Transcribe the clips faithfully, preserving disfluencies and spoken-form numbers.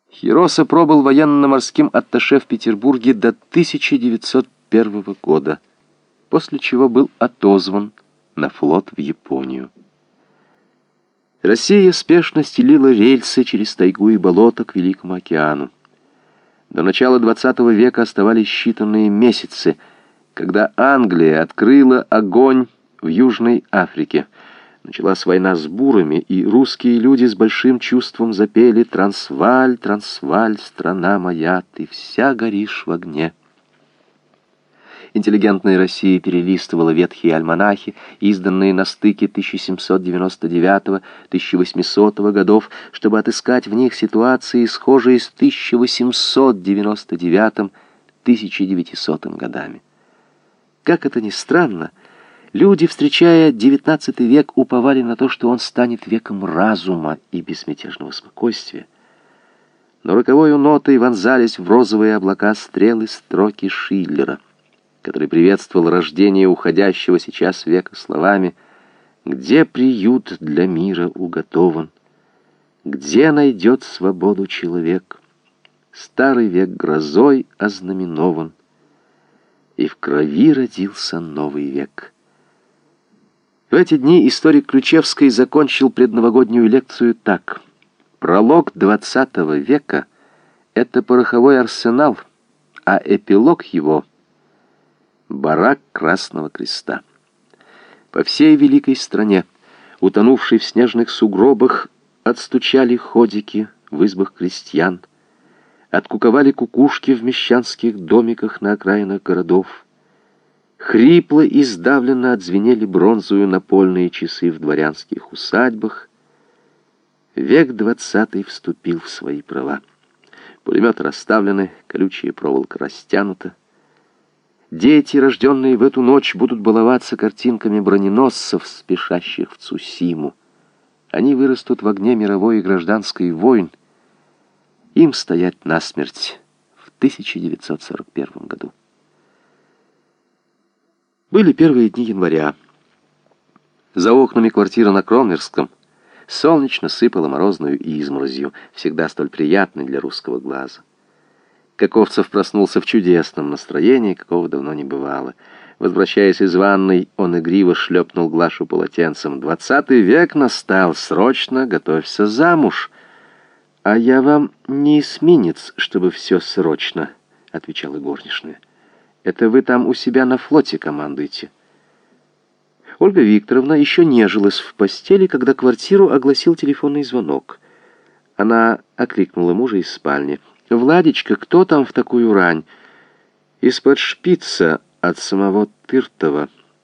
Хироса пробыл военно-морским атташе в Петербурге до тысяча девятьсот первого года, после чего был отозван на флот в Японию. Россия спешно стелила рельсы через тайгу и болото к Великому океану. До начала двадцатого века оставались считанные месяцы, когда Англия открыла огонь в Южной Африке. Началась война с бурами, и русские люди с большим чувством запели «Трансваль, Трансваль, страна моя, ты вся горишь в огне». Интеллигентная Россия перелистывала ветхие альманахи, изданные на стыке тысяча семьсот девяносто девятого — тысяча восьмисотого годов, чтобы отыскать в них ситуации, схожие с тысяча восемьсот девяносто девятым — тысяча девятисотым годами. Как это ни странно, люди, встречая девятнадцатый век, уповали на то, что он станет веком разума и безмятежного спокойствия. Но роковой нотой вонзались в розовые облака стрелы строки Шиллера, который приветствовал рождение уходящего сейчас века словами: «Где приют для мира уготован? Где найдет свободу человек? Старый век грозой ознаменован, и в крови родился новый век». В эти дни историк Ключевский закончил предновогоднюю лекцию так: «Пролог двадцатого века — это пороховой арсенал, а эпилог его — барак Красного Креста». По всей великой стране, утонувшей в снежных сугробах, отстучали ходики в избах крестьян, откуковали кукушки в мещанских домиках на окраинах городов. Хрипло и сдавленно отзвенели бронзовые напольные часы в дворянских усадьбах. Век двадцатый вступил в свои права. Пулеметы расставлены, колючая проволока растянута. Дети, рожденные в эту ночь, будут баловаться картинками броненосцев, спешащих в Цусиму. Они вырастут в огне мировой и гражданской войн. Им стоять насмерть в тысяча девятьсот сорок первом году. Были первые дни января. За окнами квартиры на Кромверском солнечно сыпало морозную изморозью, всегда столь приятной для русского глаза. Каковцев проснулся в чудесном настроении, какого давно не бывало. Возвращаясь из ванной, он игриво шлепнул Глашу полотенцем. «Двадцатый век настал, срочно готовься замуж». «А я вам не эсминец, чтобы все срочно», — отвечала горничная. «Это вы там у себя на флоте командуете». Ольга Викторовна еще нежилась в постели, когда квартиру огласил телефонный звонок. Она окликнула мужа из спальни. «Владечка, кто там в такую рань?» «Из-под шпица от самого Тыртова».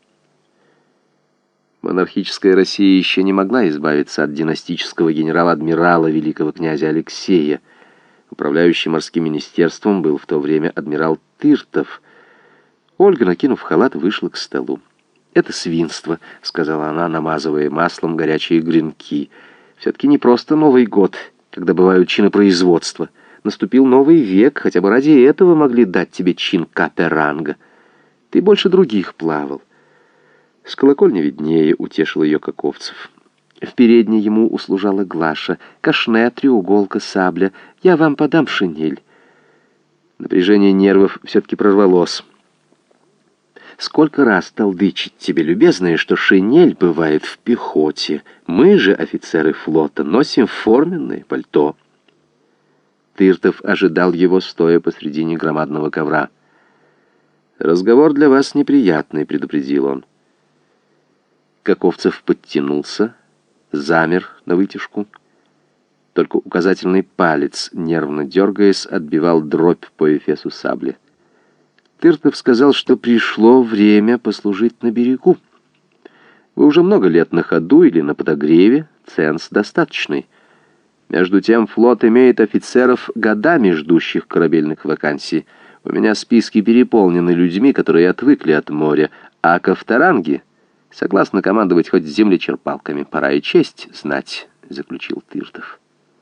Монархическая Россия еще не могла избавиться от династического генерала-адмирала великого князя Алексея. Управляющий морским министерством был в то время адмирал Тыртов. Ольга, накинув халат, вышла к столу. «Это свинство», — сказала она, намазывая маслом горячие гренки. «Все-таки не просто Новый год, когда бывают чинопроизводства. Наступил новый век, хотя бы ради этого могли дать тебе чин капе-ранга. Ты больше других плавал». «С колокольни виднее», — утешил ее Каковцев. В передней ему услужала Глаша. «Кашне, треуголка, сабля. Я вам подам шинель». Напряжение нервов все-таки прорвалось. «Сколько раз толдычить тебе, любезная, что шинель бывает в пехоте. Мы же, офицеры флота, носим форменное пальто». Тыртов ожидал его, стоя посредине громадного ковра. «Разговор для вас неприятный», — предупредил он. Каковцев подтянулся, замер на вытяжку. Только указательный палец, нервно дергаясь, отбивал дробь по эфесу сабли. Тыртов сказал, что пришло время послужить на берегу. «Вы уже много лет на ходу или на подогреве, ценз достаточный. Между тем флот имеет офицеров, годами ждущих корабельных вакансий. У меня списки переполнены людьми, которые отвыкли от моря, а ковторанги согласны командовать хоть землечерпалками. Пора и честь знать», — заключил Тыртов.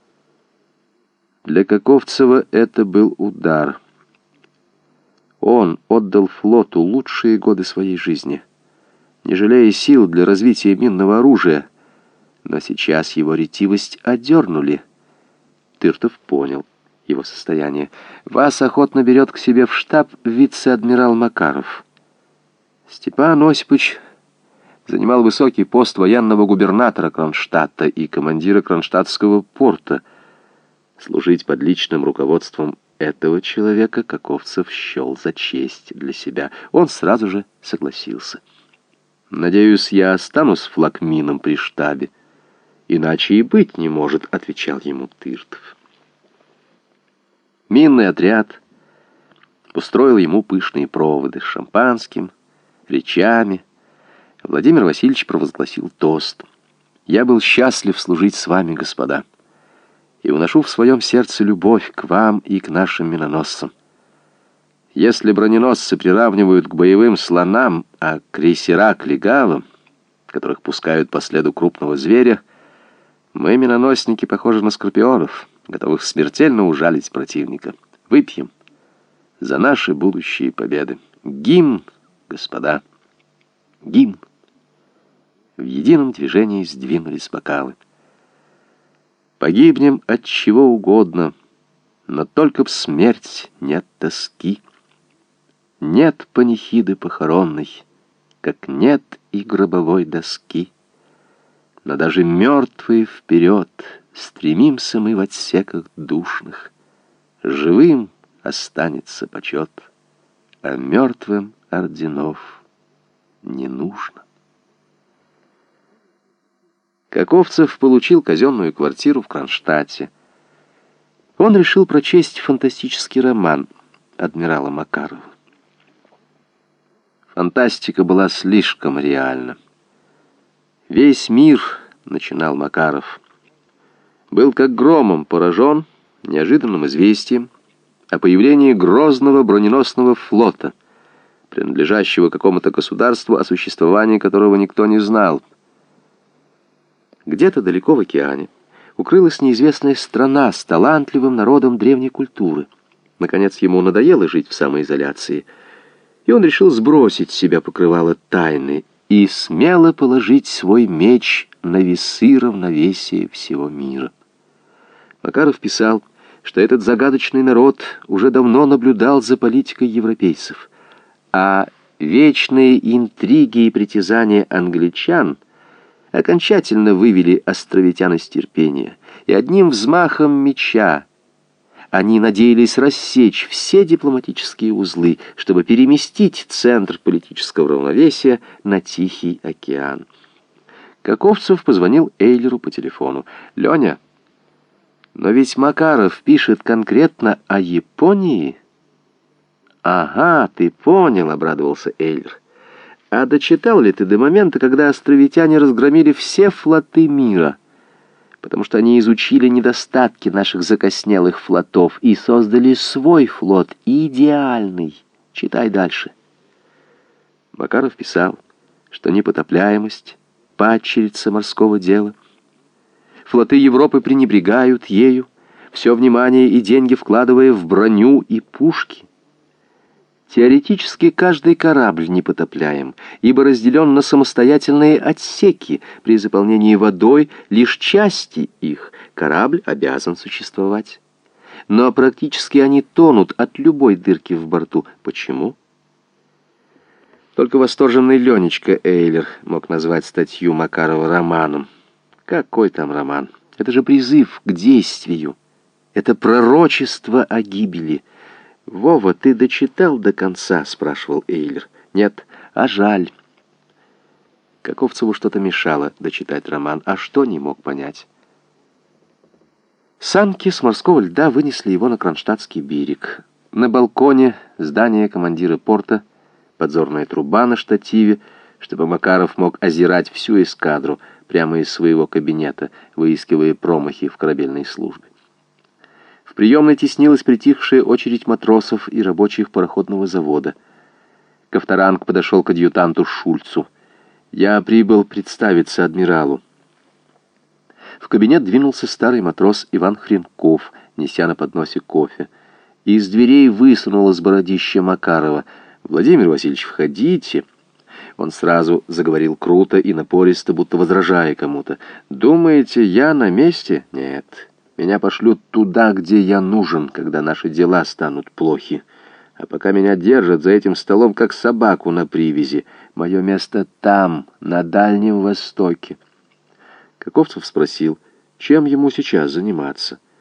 Для Каковцева это был удар. Он отдал флоту лучшие годы своей жизни, не жалея сил для развития минного оружия, но сейчас его ретивость одернули. Тыртов понял. его состояние. Вас охотно берет к себе в штаб вице-адмирал Макаров. Степан Осипович занимал высокий пост военного губернатора Кронштадта и командира Кронштадтского порта. Служить под личным руководством этого человека Каковцев счел за честь для себя. Он сразу же согласился. «Надеюсь, я останусь флагмином при штабе. Иначе и быть не может», — отвечал ему Тыртов. Минный отряд устроил ему пышные проводы с шампанским, речами. Владимир Васильевич провозгласил тост. «Я был счастлив служить с вами, господа, и уношу в своем сердце любовь к вам и к нашим миноносцам. Если броненосцы приравнивают к боевым слонам, а крейсера к легавым, которых пускают по следу крупного зверя, мы, миноносники, похожи на скорпионов, готовых смертельно ужалить противника. Выпьем за наши будущие победы. Гимн, господа, гимн!» В едином движении сдвинулись бокалы. «Погибнем от чего угодно, но только б смерть нет тоски. Нет панихиды похоронной, как нет и гробовой доски. Но даже мертвые вперед стремимся мы в отсеках душных. Живым останется почет, а мертвым орденов не нужно». Каковцев получил казенную квартиру в Кронштадте. Он решил прочесть фантастический роман адмирала Макарова. Фантастика была слишком реальна. «Весь мир, — начинал Макаров, — был как громом поражен неожиданным известием о появлении грозного броненосного флота, принадлежащего какому-то государству, о существовании которого никто не знал. Где-то далеко в океане укрылась неизвестная страна с талантливым народом древней культуры. Наконец ему надоело жить в самоизоляции, и он решил сбросить с себя покрывало тайны и смело положить свой меч на весы равновесия всего мира. Макаров писал, что этот загадочный народ уже давно наблюдал за политикой европейцев, а вечные интриги и притязания англичан окончательно вывели островитян из терпения, и одним взмахом меча они надеялись рассечь все дипломатические узлы, чтобы переместить центр политического равновесия на Тихий океан. Каковцев позвонил Эйлеру по телефону. «Леня, но ведь Макаров пишет конкретно о Японии». «Ага, ты понял», — обрадовался Эйлер. «А дочитал ли ты до момента, когда островитяне разгромили все флоты мира? Потому что они изучили недостатки наших закоснелых флотов и создали свой флот, идеальный. Читай дальше». Макаров писал, что непотопляемость — падчерица морского дела. Флоты Европы пренебрегают ею, все внимание и деньги вкладывая в броню и пушки. Теоретически каждый корабль непотопляем, ибо разделен на самостоятельные отсеки. При заполнении водой лишь части их корабль обязан существовать. Но практически они тонут от любой дырки в борту. Почему? Только восторженный Ленечка Эйлер мог назвать статью Макарова романом. Какой там роман? Это же призыв к действию. Это пророчество о гибели. «Вова, ты дочитал до конца?» — спрашивал Эйлер. «Нет, а жаль». Каковцеву что-то мешало дочитать роман, а что не мог понять. Санки с морского льда вынесли его на Кронштадтский берег. На балконе здания командира порта, подзорная труба на штативе, чтобы Макаров мог озирать всю эскадру прямо из своего кабинета, выискивая промахи в корабельной службе. В приемной теснилась притихшая очередь матросов и рабочих пароходного завода. Ковторанг подошел к адъютанту Шульцу. «Я прибыл представиться адмиралу». В кабинет двинулся старый матрос Иван Хренков, неся на подносе кофе. Из дверей высунулось бородище Макарова. «Владимир Васильевич, входите». Он сразу заговорил круто и напористо, будто возражая кому-то. «Думаете, я на месте? Нет. Меня пошлют туда, где я нужен, когда наши дела станут плохи. А пока меня держат за этим столом, как собаку на привязи. Мое место там, на Дальнем Востоке». Каковцев спросил, чем ему сейчас заниматься.